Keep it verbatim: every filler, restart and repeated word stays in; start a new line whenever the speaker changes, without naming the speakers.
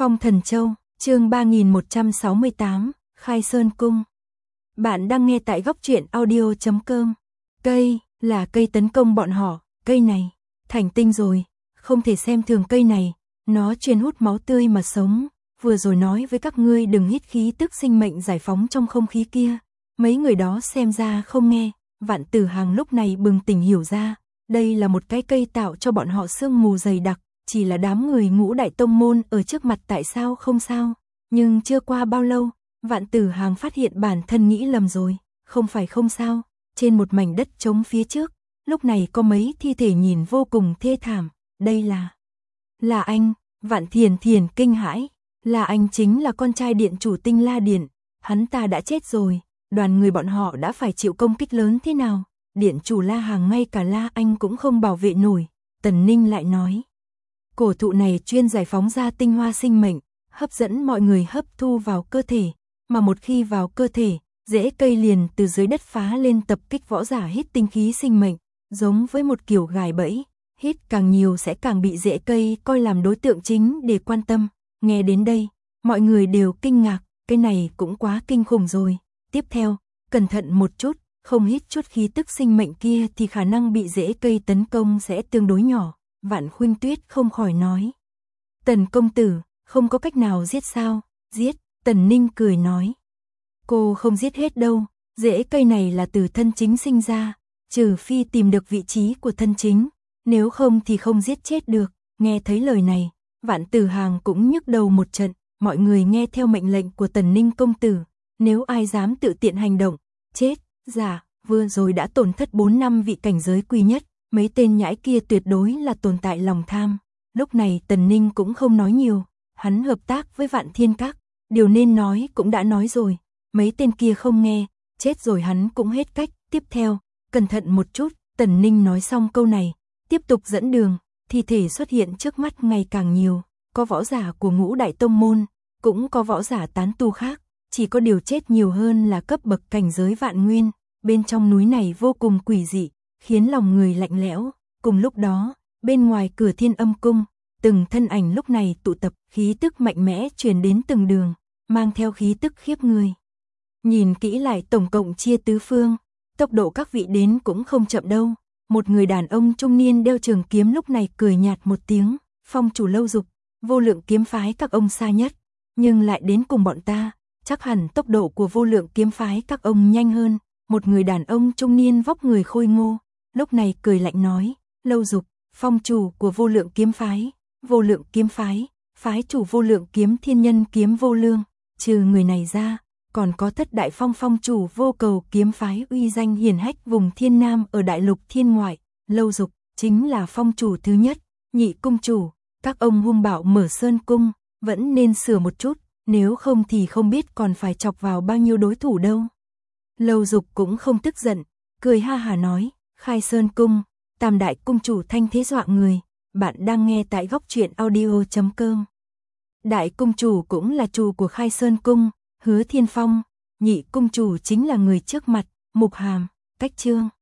Phong Thần Châu, chương ba nghìn một trăm sáu mươi tám, Khai Sơn Cung. Bạn đang nghe tại góc truyện audio chấm com. Cây, là cây tấn công bọn họ, cây này, thành tinh rồi, không thể xem thường cây này, nó chuyên hút máu tươi mà sống, vừa rồi nói với các ngươi đừng hít khí tức sinh mệnh giải phóng trong không khí kia, mấy người đó xem ra không nghe, Vạn Tử Hằng lúc này bừng tỉnh hiểu ra, đây là một cái cây tạo cho bọn họ sương mù dày đặc. Chỉ là đám người Ngũ Đại Tông Môn ở trước mặt tại sao không sao, nhưng chưa qua bao lâu, Vạn Tử Hằng phát hiện bản thân nghĩ lầm rồi, không phải không sao, trên một mảnh đất trống phía trước, lúc này có mấy thi thể nhìn vô cùng thê thảm, đây là... Là anh, Vạn Thiền Thiền kinh hãi, là anh chính là con trai điện chủ Tinh La Điện, hắn ta đã chết rồi, đoàn người bọn họ đã phải chịu công kích lớn thế nào, điện chủ La Hằng ngay cả La Anh cũng không bảo vệ nổi, Tần Ninh lại nói. Cổ thụ này chuyên giải phóng ra tinh hoa sinh mệnh, hấp dẫn mọi người hấp thu vào cơ thể, mà một khi vào cơ thể, rễ cây liền từ dưới đất phá lên tập kích võ giả hít tinh khí sinh mệnh, giống với một kiểu gài bẫy, hít càng nhiều sẽ càng bị rễ cây coi làm đối tượng chính để quan tâm. Nghe đến đây, mọi người đều kinh ngạc, cái này cũng quá kinh khủng rồi. Tiếp theo, cẩn thận một chút, không hít chút khí tức sinh mệnh kia thì khả năng bị rễ cây tấn công sẽ tương đối nhỏ. Vạn Khuynh Tuyết không khỏi nói. Tần công tử, không có cách nào giết sao? Giết, Tần Ninh cười nói. Cô không giết hết đâu, rễ cây này là từ thân chính sinh ra, trừ phi tìm được vị trí của thân chính, nếu không thì không giết chết được. Nghe thấy lời này, Vạn Tử Hằng cũng nhức đầu một trận, mọi người nghe theo mệnh lệnh của Tần Ninh công tử, nếu ai dám tự tiện hành động, chết, giả, vừa rồi đã tổn thất bốn năm vị cảnh giới quý nhất. Mấy tên nhãi kia tuyệt đối là tồn tại lòng tham. Lúc này Tần Ninh cũng không nói nhiều, hắn hợp tác với Vạn Thiên Các, điều nên nói cũng đã nói rồi, mấy tên kia không nghe, chết rồi hắn cũng hết cách. Tiếp theo, cẩn thận một chút, Tần Ninh nói xong câu này, tiếp tục dẫn đường, thi thể xuất hiện trước mắt ngày càng nhiều, có võ giả của Ngũ Đại Tông Môn, cũng có võ giả tán tu khác, chỉ có điều chết nhiều hơn là cấp bậc cảnh giới vạn nguyên, bên trong núi này vô cùng quỷ dị, khiến lòng người lạnh lẽo. Cùng lúc đó, bên ngoài cửa Thiên Âm Cung, từng thân ảnh lúc này tụ tập, khí tức mạnh mẽ truyền đến từng đường, mang theo khí tức khiếp người. Nhìn kỹ lại tổng cộng chia tứ phương, tốc độ các vị đến cũng không chậm đâu. Một người đàn ông trung niên đeo trường kiếm lúc này cười nhạt một tiếng, Phong chủ Lâu Dục, Vô Lượng kiếm phái các ông xa nhất, nhưng lại đến cùng bọn ta, chắc hẳn tốc độ của Vô Lượng kiếm phái các ông nhanh hơn. Một người đàn ông trung niên vóc người khôi ngô, lúc này cười lạnh nói, Lâu Dục, phong chủ của Vô Lượng kiếm phái, Vô Lượng kiếm phái, phái chủ Vô Lượng kiếm thiên nhân kiếm vô lương, trừ người này ra, còn có Thất Đại Phong phong chủ Vô Cầu kiếm phái uy danh hiển hách vùng Thiên Nam ở đại lục thiên ngoại, Lâu Dục chính là phong chủ thứ nhất. Nhị cung chủ, các ông hung bạo mở Sơn cung, vẫn nên sửa một chút, nếu không thì không biết còn phải chọc vào bao nhiêu đối thủ đâu. Lâu Dục cũng không tức giận, cười ha hà nói, Khai Sơn Cung, Tam Đại cung chủ thanh thế dọa người, bạn đang nghe tại góc truyện audio chấm com. Đại cung chủ cũng là chủ của Khai Sơn Cung, Hứa Thiên Phong, nhị cung chủ chính là người trước mặt, Mục Hàm, Cách Chương.